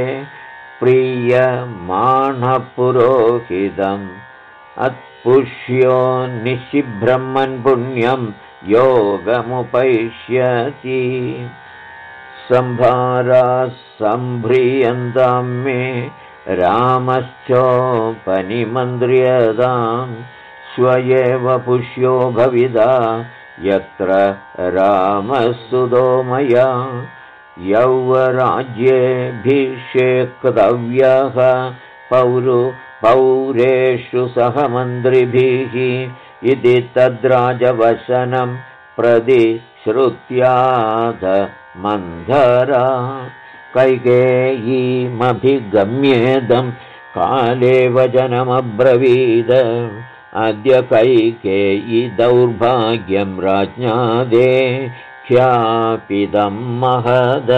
प्रीयमाणः पुरोहितम् अत्पुष्यो निशिब्रह्मन् पुण्यं योगमुपैष्यति सम्भाराः सम्भ्रियन्तां मे रामश्चोपनिमन्त्र्यतां स्वयेव पुष्यो भविदा यत्र रामस्तुतो मया यौवराज्येऽभिषेक्तव्यः पौरेषु सह मन्त्रिभिः इति तद्राजवचनं प्रतिश्रुत्याद मन्धरा कैकेयीमभिगम्येदं काले वचनमब्रवीद अद्य कैकेयी दौर्भाग्यं राज्ञादे ख्यापिदं महद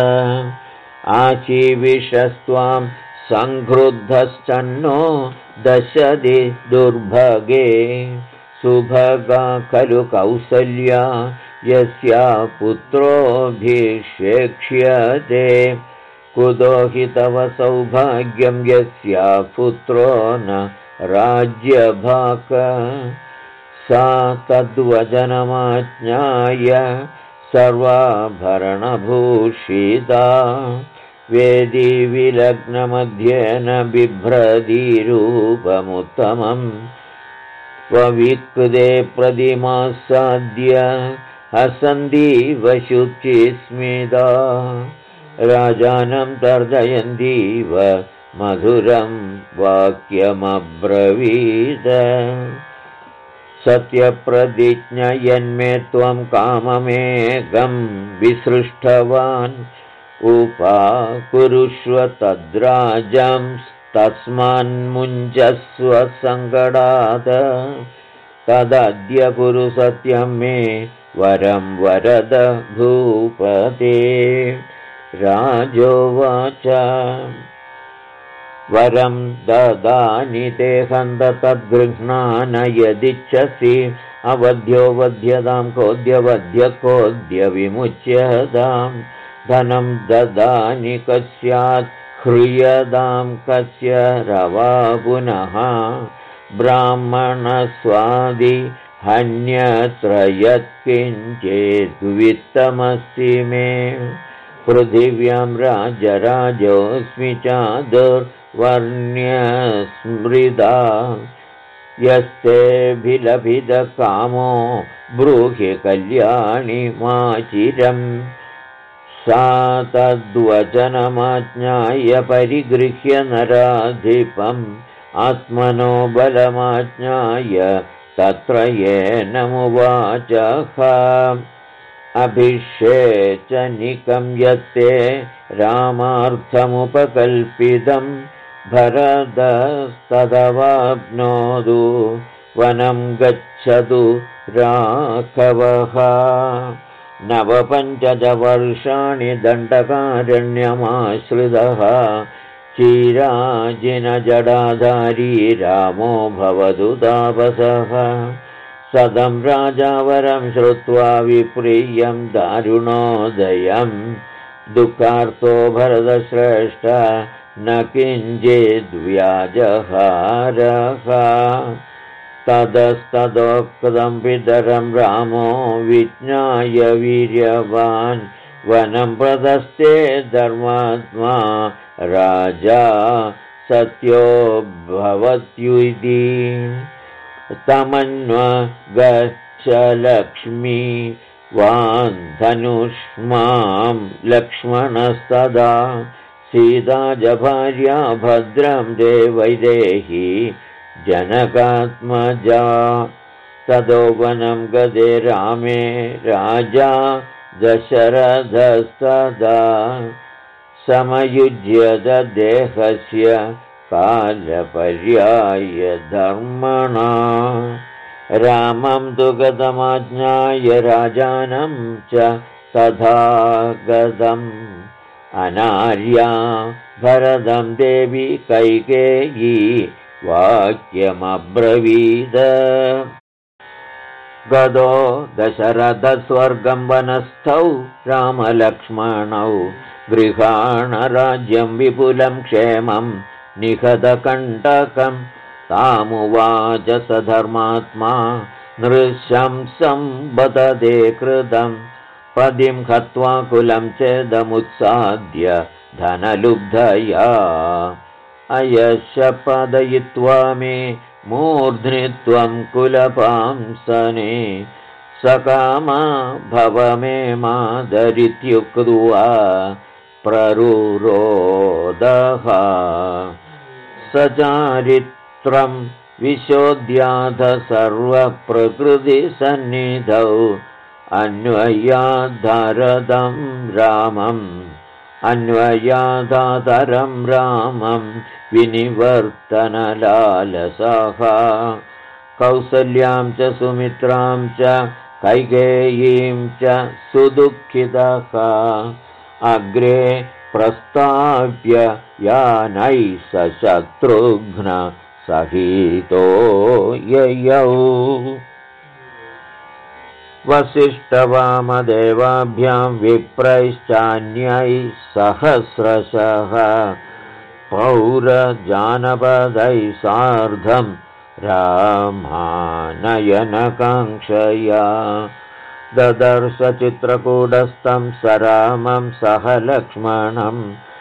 आशीविषस्त्वां सङ्क्रुद्धश्चन्नो दशदि दुर्भगे सुभगा खलु कौसल्या यस्या पुत्रोऽभिषेक्ष्यते कुतो हि तव सौभाग्यं यस्या पुत्रो न राज्यभाक सा तद्वचनमाज्ञाय सर्वाभरणभूषिता वेदीविलग्नमध्येन बिभ्रतीरूपमुत्तमम् स्वविक्ते प्रतिमासाद्य हसन्तीव शुचिस्मिता राजानं तर्जयन्तीव मधुरं वाक्यमब्रवीद सत्यप्रतिज्ञयन्मे त्वं काममेकं विसृष्टवान् उपाकुरुष्व तद्राजं तस्मान्मुञ्चस्व सङ्कटात् तदद्य कुरु सत्यं मे वरं वरद भूपते राजोवाच वरं ददानि ते हन्त तद्गृह्णान यदिच्छसि अवध्यो वध्यतां कोऽद्य कोऽद्य विमुच्यतां धनं ददानि कस्यात् ह्रियतां कस्य रवा पुनः ब्राह्मणस्वादि हन्यत्र यत्किञ्चेद्वित्तमस्ति मे पृथिव्यां राजराजोऽस्मि चादुर्वर्ण्यस्मृता यस्तेऽभिलभितकामो ब्रूहि कल्याणि माचिरम् सा तद्वचनमाज्ञाय परिगृह्य नराधिपम् आत्मनो बलमाज्ञाय तत्र येनमुवाचः अभिषेचनिकं यत्ते रामार्थमुपकल्पितं भरतस्तदवाप्नोतु वनं गच्छतु राघवः 95 वर्षाणि दण्डकारण्यमाश्रितः चिराजिनजडाधारी रामो भवतु तापसः सदं राजावरं श्रुत्वा विप्रियं दारुणोदयं दुःखार्तो भरतश्रेष्ठ न किञ्चिद्व्याजहारः ततस्तदोक्तं पितरं रामो विज्ञाय वीर्यवान् वनं प्रदस्ते धर्मात्मा राजा सत्यो भवत्युइति तमन्व गच्छ लक्ष्मी वान् धनुष्मां लक्ष्मणस्तदा सीता च भार्या भद्रं ते वैदेही जनकात्मजा। ततो वनं गते रामे राजा दशरथस्तदा समयुज्यत देहस्य कालपर्याय धर्मणा। रामं तु गतमाज्ञाय राजानं च तथा गतम् अनार्या भरतं देवी कैकेयी वाक्यमब्रवीद। गदो दशरथस्वर्गं वनस्थौ रामलक्ष्मणौ गृहाणराज्यं विपुलं क्षेमं निहतकण्टकं तामुवाच स धर्मात्मा नृशंसं वदते कृतं पदिं हत्वा कुलं चेदमुत्साद्य धनलुब्धया अयश पादयित्वा मे मूर्ध्नि त्वं कुलपांसने सकामा भव मे मादरित्युक्त्वा प्ररुरोदः सचारित्रं विशोध्याथ सर्वप्रकृतिसन्निधौ अन्वयाद्धरदं रामं विनिवर्तनलालसः कौसल्यां च सुमित्रां च कैकेयीं च सुदुःखितः अग्रे प्रस्ताव्य यानैः सशत्रुघ्न सहितो ययौ वसिष्ठवामदेवाभ्यां विप्रैश्चान्यैः सहस्रशः पौरजानपदैः सार्धं रामानयनकाङ्क्षया ददर्श चित्रकूटस्थं स रामं सह लक्ष्मणं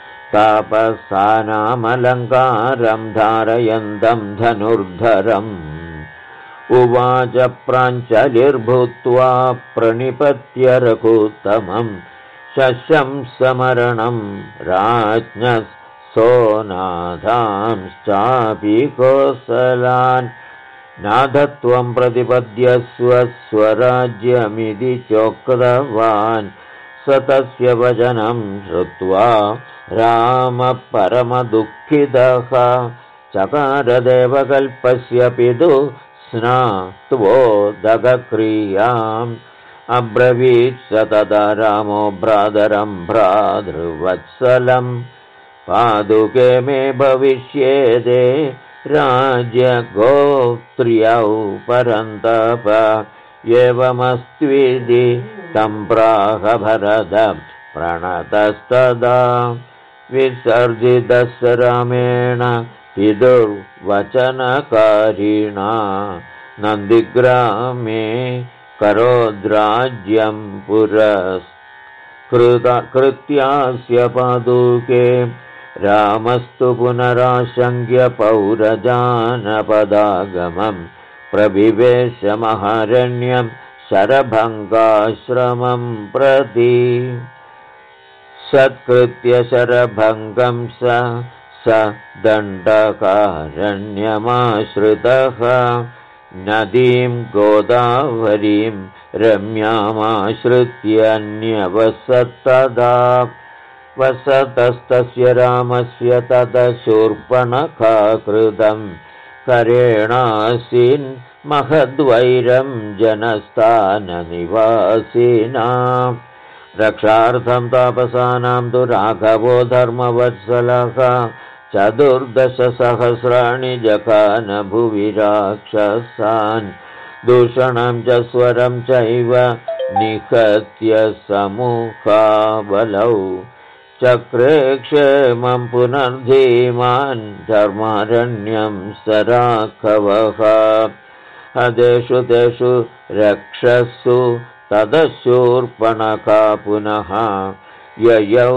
तापसानामलङ्कारं धारयन्तं धनुर्धरम् उवाच प्राञ्चलिर्भूत्वा प्रणिपत्य रघुत्तमं शशंसमरणं राज्ञः सोनाथांश्चापि कोसलान् नाथत्वं प्रतिपद्यस्व स्वराज्यमिति चोक्तवान् स तस्य वचनं श्रुत्वा रामः परमदुःखितः चकारदेवकल्पस्य पितुः स्नात्वोदकक्रियाम् अब्रवीत् स तदा रामो भ्रातरं भ्रातृवत्सलं पादुके मे भविष्येते राज्यगोत्र्यौ परन्तप एवमस्त्विति तं प्राह भरतं प्रणतस्तदा विसर्जितस्य रामेण पितुर्वचनकारिणा नन्दिग्रामे करोद्राज्यं पुरस्कृत्यास्य पादुके रामस्तु पुनराशङ्क्य पौरजानपदागमं प्रविवेश महारण्यं शरभङ्गाश्रमं प्रति सत्कृत्य शरभङ्गं स दण्डकारण्यमाश्रितः नदीं गोदावरीं रम्यामाश्रित्यन्यवसत्तदा वसतस्तस्य रामस्य तदशूर्पणखाकृतं करेणासीन् महद्वैरं जनस्थाननिवासिनां रक्षार्थं तापसानां तु राघवो धर्मवत्सलः 14 सहस्राणि जखान भुवि राक्षसान् दूषणं च स्वरं चैव निहत्य समूहाबलौ चक्रे क्षेमं पुनर्धीमान् धर्मारण्यं स राघवः हदेषु तेषु रक्षसु तदशूर्पणखा पुनः ययौ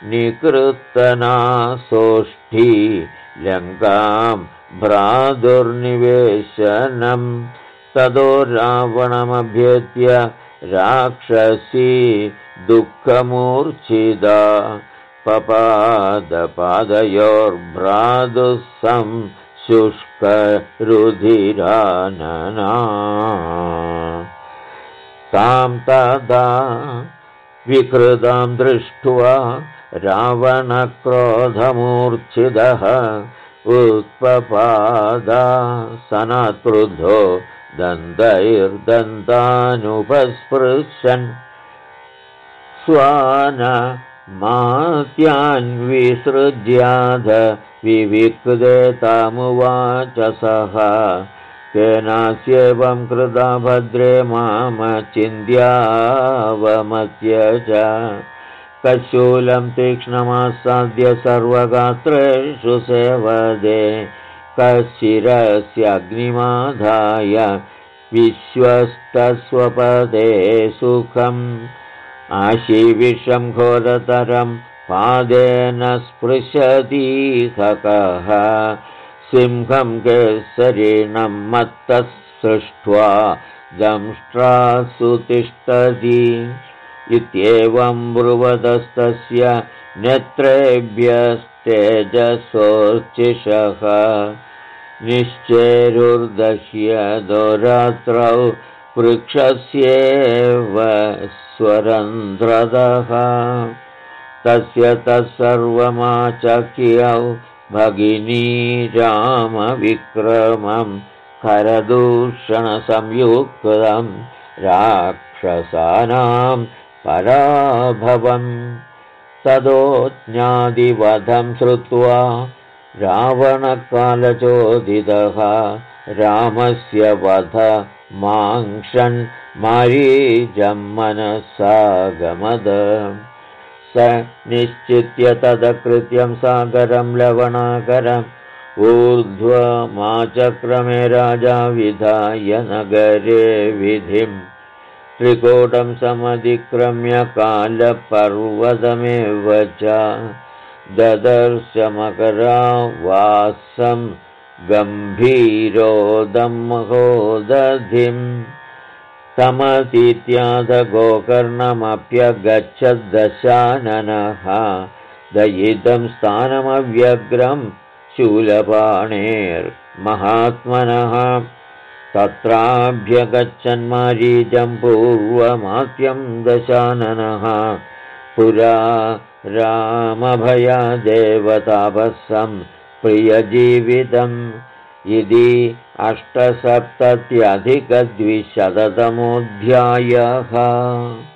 निकृतनासोष्ठी लङ्कां भ्रातुर्निवेशनं ततो रावणमभ्येत्य राक्षसी दुःखमूर्च्छिदा पपादपादयोर्भ्रातुः शुष्करुधिरानना तां तदा विकृतां दृष्ट्वा रावणक्रोधमूर्च्छितः उत्पपादासनक्रुद्धो दन्तैर्दन्तानुपस्पृशन् स्वानमात्यान्विसृज्याध विविक्ते तामुवाच सः केनास्येवं कृता भद्रे मामचिन्त्यावमत्य च कशूलं तीक्ष्णमासाद्य सर्वगात्रेषु सेवदे कशिरस्यग्निमाधाय विश्वस्तस्वपदे सुखम् आशीविषं घोरतरं पादेन स्पृशतीहकः सिंहं केसरिणं मत्तः सृष्ट्वा दंष्ट्रासु तिष्ठति इत्येवं ब्रुवतस्तस्य नेत्रेभ्यस्तेजसोर्चिषः निश्चेरुर्दह्य दोरात्रौ वृक्षस्येव स्वरन्ध्रदः तस्य तत्सर्वमाचक्यौ भगिनी रामविक्रमं करदूषणसंयुक्तं राक्षसानां पराभवम् ततो ज्ञातिवधं श्रुत्वा रावणकालचोदितः रामस्य वध माङ्क्षन् मारीचं मनसा गमद स निश्चित्य तदकृत्यं सागरं लवणाकरम् ऊर्ध्वमाचक्रमे राजा विधाय नगरे विधिम् त्रिकूटं समधिक्रम्य कालपर्वतमेव च ददर्श मकरावासं गम्भीरोदं महोदधिम् तमतीत्याथ गोकर्णमप्यगच्छद्दशाननः दयितं स्थानमव्यग्रं शूलपाणेर्महात्मनः तत्राभ्यगच्छन्मारीचं पूर्वमात्यं दशाननः पुरा रामभयादेवतापस्सं प्रियजीवितम् इति 8सप्तत्यधिकद्विशततमोऽध्यायः।